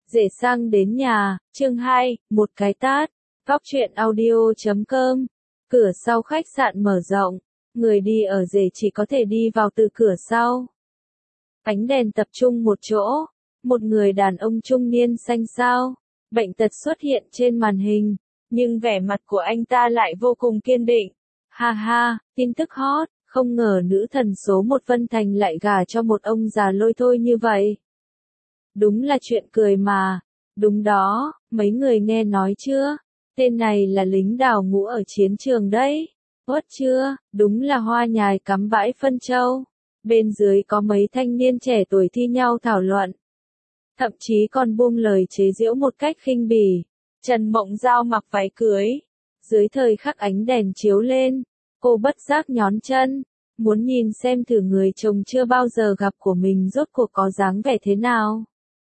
Rể sang đến nhà, chương 2, một cái tát. Góc truyện audio.com. Cửa sau khách sạn mở rộng, người đi ở rể chỉ có thể đi vào từ cửa sau. Ánh đèn tập trung một chỗ, một người đàn ông trung niên xanh xao, bệnh tật xuất hiện trên màn hình, nhưng vẻ mặt của anh ta lại vô cùng kiên định. Ha ha, tin tức hot, không ngờ nữ thần số 1 Vân Thành lại gả cho một ông già lôi thôi như vậy. Đúng là chuyện cười mà. Đúng đó, mấy người nghe nói chưa? Tên này là lính đào ngũ ở chiến trường đấy. Uất chưa, đúng là hoa nhài cắm bãi phân châu. Bên dưới có mấy thanh niên trẻ tuổi thi nhau thảo luận. Thậm chí còn buông lời chế giễu một cách khinh bỉ. Trần Mộng Giao mặc váy cưới. Dưới thời khắc ánh đèn chiếu lên, cô bất giác nhón chân. Muốn nhìn xem thử người chồng chưa bao giờ gặp của mình rốt cuộc có dáng vẻ thế nào.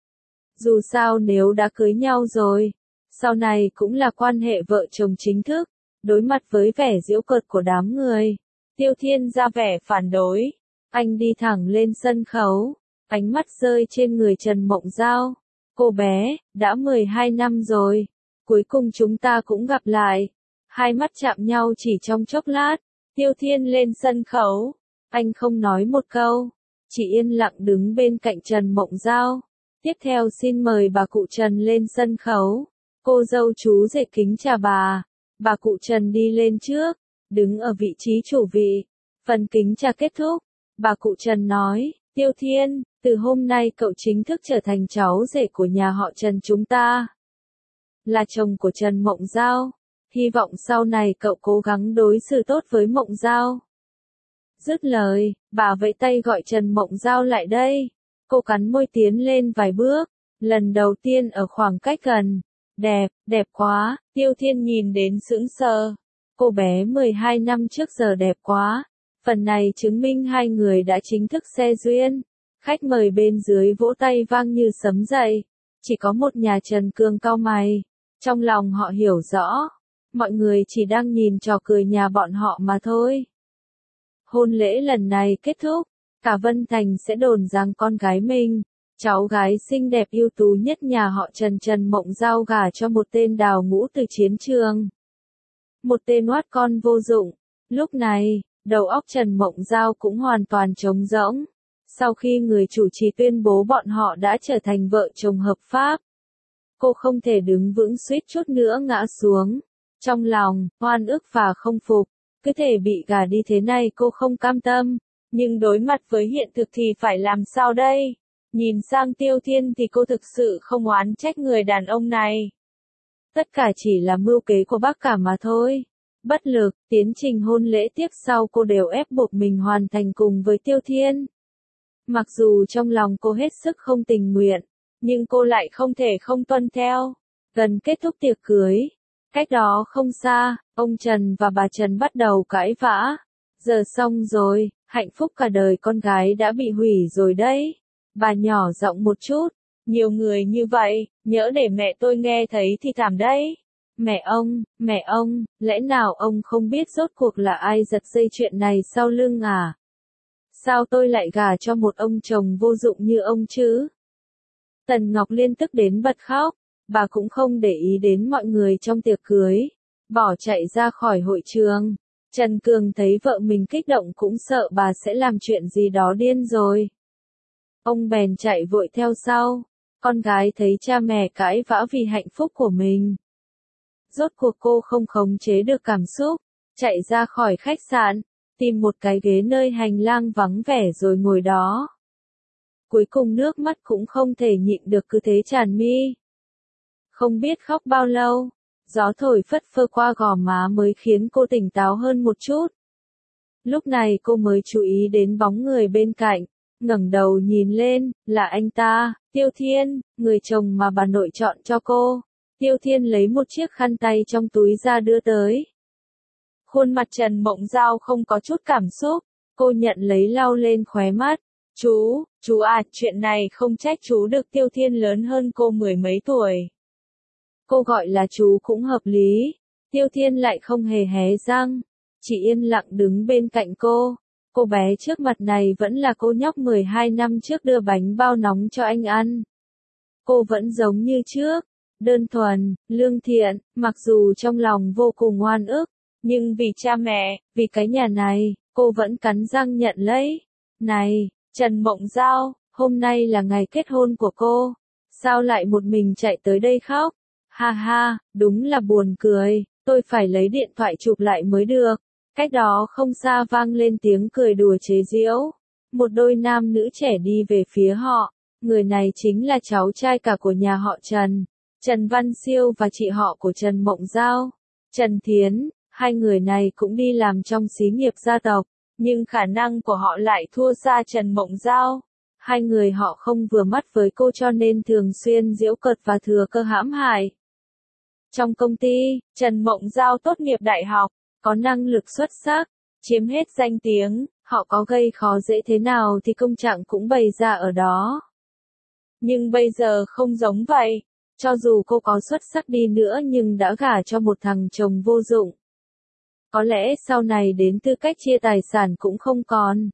Dù sao nếu đã cưới nhau rồi, sau này cũng là quan hệ vợ chồng chính thức. Đối mặt với vẻ giễu cợt của đám người, Tiêu Thiên ra vẻ phản đối. Anh đi thẳng lên sân khấu, ánh mắt rơi trên người Trần Mộng Giao. Cô bé, đã 12 năm rồi, cuối cùng chúng ta cũng gặp lại. Hai mắt chạm nhau chỉ trong chốc lát, Tiêu Thiên lên sân khấu. Anh không nói một câu, chỉ yên lặng đứng bên cạnh Trần Mộng Giao. Tiếp theo xin mời bà cụ Trần lên sân khấu. Cô dâu chú rể kính chào bà. Bà cụ Trần đi lên trước, đứng ở vị trí chủ vị. Phần kính trà kết thúc, bà cụ Trần nói, Tiêu Thiên, từ hôm nay cậu chính thức trở thành cháu rể của nhà họ Trần chúng ta. Là chồng của Trần Mộng Giao. Hy vọng sau này cậu cố gắng đối xử tốt với Mộng Giao. Dứt lời, bà vẫy tay gọi Trần Mộng Giao lại đây. Cô cắn môi tiến lên vài bước, lần đầu tiên ở khoảng cách gần. Đẹp quá, Tiêu Thiên nhìn đến sững sờ. Cô bé 12 năm trước giờ đẹp quá. Phần này chứng minh hai người đã chính thức xe duyên. Khách mời bên dưới vỗ tay vang như sấm dậy. Chỉ có một nhà Trần cương cau mày. Trong lòng họ hiểu rõ, mọi người chỉ đang nhìn trò cười nhà bọn họ mà thôi. Hôn lễ lần này kết thúc, cả Vân Thành sẽ đồn rằng con gái mình, cháu gái xinh đẹp ưu tú nhất nhà họ Trần Trần Mộng Giao gả cho một tên đào ngũ từ chiến trường. Một tên oát con vô dụng. Lúc này, đầu óc Trần Mộng Giao cũng hoàn toàn trống rỗng. Sau khi người chủ trì tuyên bố bọn họ đã trở thành vợ chồng hợp pháp, cô không thể đứng vững suýt chút nữa ngã xuống. Trong lòng, oan ức và không phục. Cứ thể bị gả đi thế này cô không cam tâm. Nhưng đối mặt với hiện thực thì phải làm sao đây? Nhìn sang Tiêu Thiên thì cô thực sự không oán trách người đàn ông này. Tất cả chỉ là mưu kế của bác cả mà thôi. Bất lực, tiến trình hôn lễ tiếp sau cô đều ép buộc mình hoàn thành cùng với Tiêu Thiên. Mặc dù trong lòng cô hết sức không tình nguyện, nhưng cô lại không thể không tuân theo. Gần kết thúc tiệc cưới, cách đó không xa, ông Trần và bà Trần bắt đầu cãi vã. Giờ xong rồi, hạnh phúc cả đời con gái đã bị hủy rồi đấy. Bà nhỏ giọng một chút, nhiều người như vậy, nhỡ để mẹ tôi nghe thấy thì thảm đấy. Mẹ ông, lẽ nào ông không biết rốt cuộc là ai giật dây chuyện này sau lưng à? Sao tôi lại gả cho một ông chồng vô dụng như ông chứ? Tần Ngọc Liên tức đến bật khóc, bà cũng không để ý đến mọi người trong tiệc cưới, bỏ chạy ra khỏi hội trường. Trần Cường thấy vợ mình kích động cũng sợ bà sẽ làm chuyện gì đó điên rồi. Ông bèn chạy vội theo sau. Con gái thấy cha mẹ cãi vã vì hạnh phúc của mình. Rốt cuộc cô không khống chế được cảm xúc, chạy ra khỏi khách sạn, tìm một cái ghế nơi hành lang vắng vẻ rồi ngồi đó. Cuối cùng nước mắt cũng không thể nhịn được cứ thế tràn mi. Không biết khóc bao lâu, gió thổi phất phơ qua gò má mới khiến cô tỉnh táo hơn một chút. Lúc này cô mới chú ý đến bóng người bên cạnh, ngẩng đầu nhìn lên, là anh ta, Tiêu Thiên, người chồng mà bà nội chọn cho cô. Tiêu Thiên lấy một chiếc khăn tay trong túi ra đưa tới. Khuôn mặt Trần Mộng Giao không có chút cảm xúc, cô nhận lấy lau lên khóe mắt. Chú à, chuyện này không trách chú được, Tiêu Thiên lớn hơn cô 10 mấy tuổi. Cô gọi là chú cũng hợp lý. Tiêu Thiên lại không hề hé răng, chỉ yên lặng đứng bên cạnh cô. Cô bé trước mặt này vẫn là cô nhóc 12 năm trước đưa bánh bao nóng cho anh ăn. cô vẫn giống như trước, đơn thuần, lương thiện, mặc dù trong lòng vô cùng oan ức, nhưng vì cha mẹ, vì cái nhà này, cô vẫn cắn răng nhận lấy. Này, Trần Mộng Giao, hôm nay là ngày kết hôn của cô, sao lại một mình chạy tới đây khóc? Ha ha, đúng là buồn cười, tôi phải lấy điện thoại chụp lại mới được. Cách đó không xa vang lên tiếng cười đùa chế giễu. Một đôi nam nữ trẻ đi về phía họ, người này chính là cháu trai cả của nhà họ Trần, Trần Văn Siêu và chị họ của Trần Mộng Giao, Trần Thiến. Hai người này cũng đi làm trong xí nghiệp gia tộc, nhưng khả năng của họ lại thua xa Trần Mộng Giao. Hai người họ không vừa mắt với cô cho nên thường xuyên giễu cợt và thừa cơ hãm hại. Trong công ty, Trần Mộng Giao tốt nghiệp đại học, có năng lực xuất sắc, chiếm hết danh tiếng, họ có gây khó dễ thế nào thì công trạng cũng bày ra ở đó. Nhưng bây giờ không giống vậy, cho dù cô có xuất sắc đi nữa nhưng đã gả cho một thằng chồng vô dụng. Có lẽ sau này đến tư cách chia tài sản cũng không còn.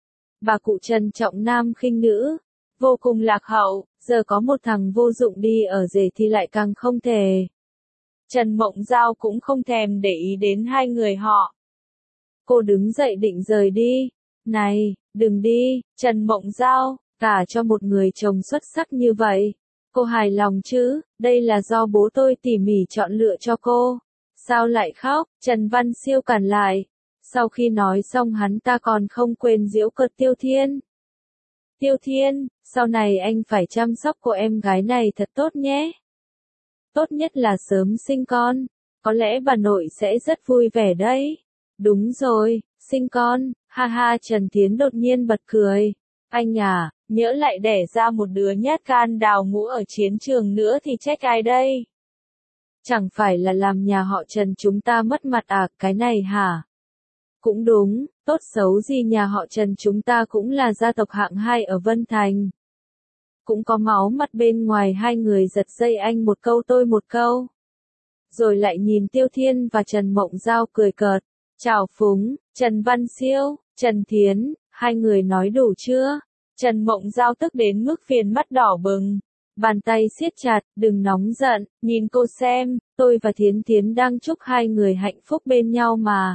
Bà cụ Trần trọng nam khinh nữ, vô cùng lạc hậu, giờ có một thằng vô dụng đi ở rể thì lại càng không thể. Trần Mộng Giao cũng không thèm để ý đến hai người họ. Cô đứng dậy định rời đi. Này, đừng đi, Trần Mộng Giao, gả cho một người chồng xuất sắc như vậy. Cô hài lòng chứ, đây là do bố tôi tỉ mỉ chọn lựa cho cô. Sao lại khóc? Trần Văn Siêu cản lại. Sau khi nói xong hắn ta còn không quên giễu cợt Tiêu Thiên. Tiêu Thiên, sau này anh phải chăm sóc cô em gái này thật tốt nhé. Tốt nhất là sớm sinh con. Có lẽ bà nội sẽ rất vui vẻ đấy. Đúng rồi, sinh con. Ha ha, Trần Thiến đột nhiên bật cười. Anh à, nhỡ lại đẻ ra một đứa nhát gan đào ngũ ở chiến trường nữa thì trách ai đây? Chẳng phải là làm nhà họ Trần chúng ta mất mặt à, cái này hả? Cũng đúng, tốt xấu gì nhà họ Trần chúng ta cũng là gia tộc hạng 2 ở Vân Thành. Cũng có máu mặt bên ngoài. Hai người giật dây anh một câu tôi một câu. Rồi lại nhìn Tiêu Thiên và Trần Mộng Giao cười cợt. Chào phúng, Trần Văn Siêu, Trần Thiến, hai người nói đủ chưa? Trần Mộng Giao tức đến mức viền mắt đỏ bừng. Bàn tay siết chặt, đừng nóng giận, nhìn cô xem, tôi và Thiến Thiến đang chúc hai người hạnh phúc bên nhau mà.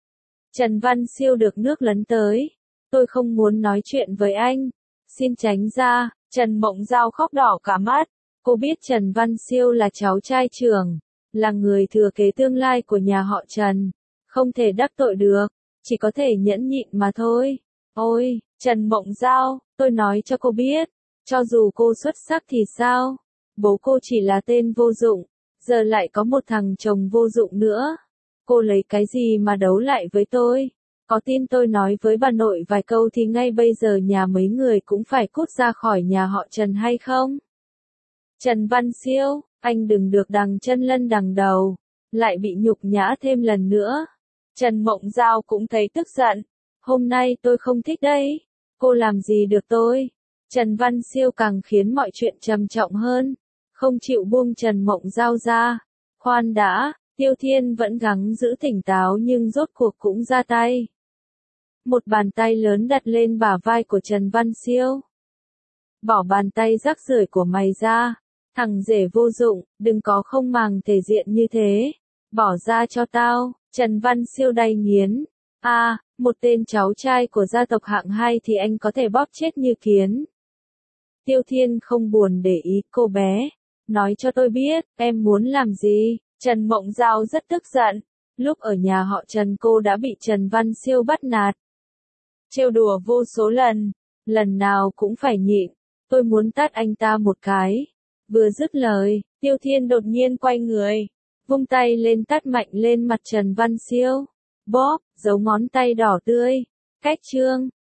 Trần Văn Siêu được nước lấn tới. Tôi không muốn nói chuyện với anh. Xin tránh ra. Trần Mộng Giao khóc đỏ cả mắt. Cô biết Trần Văn Siêu là cháu trai trưởng, là người thừa kế tương lai của nhà họ Trần. Không thể đắc tội được, chỉ có thể nhẫn nhịn mà thôi. Ôi, Trần Mộng Giao, tôi nói cho cô biết, cho dù cô xuất sắc thì sao? Bố cô chỉ là tên vô dụng, giờ lại có một thằng chồng vô dụng nữa. Cô lấy cái gì mà đấu lại với tôi? Có tin tôi nói với bà nội vài câu thì ngay bây giờ nhà mấy người cũng phải cút ra khỏi nhà họ Trần hay không? Trần Văn Siêu, anh đừng được đằng chân lân đằng đầu, lại bị nhục nhã thêm lần nữa. Trần Mộng Giao cũng thấy tức giận. Hôm nay tôi không thích đấy. Cô làm gì được tôi? Trần Văn Siêu càng khiến mọi chuyện trầm trọng hơn. Không chịu buông Trần Mộng Giao ra. Khoan đã, Tiêu Thiên vẫn gắng giữ tỉnh táo nhưng rốt cuộc cũng ra tay. Một bàn tay lớn đặt lên bả vai của Trần Văn Siêu. Bỏ bàn tay rác rưởi của mày ra. Thằng rể vô dụng, đừng có không màng thể diện như thế. Bỏ ra cho tao. Trần Văn Siêu đay nghiến. Một tên cháu trai của gia tộc hạng 2 thì anh có thể bóp chết như kiến. Tiêu Thiên không buồn để ý cô bé. Nói cho tôi biết, em muốn làm gì? Trần Mộng Giao rất tức giận. Lúc ở nhà họ Trần cô đã bị Trần Văn Siêu bắt nạt. Trêu đùa vô số lần. Lần nào cũng phải nhịn. Tôi muốn tát anh ta một cái. Vừa dứt lời, Tiêu Thiên đột nhiên quay người. Vung tay lên tát mạnh lên mặt Trần Văn Siêu. Bóp, dấu ngón tay đỏ tươi. Cách chương.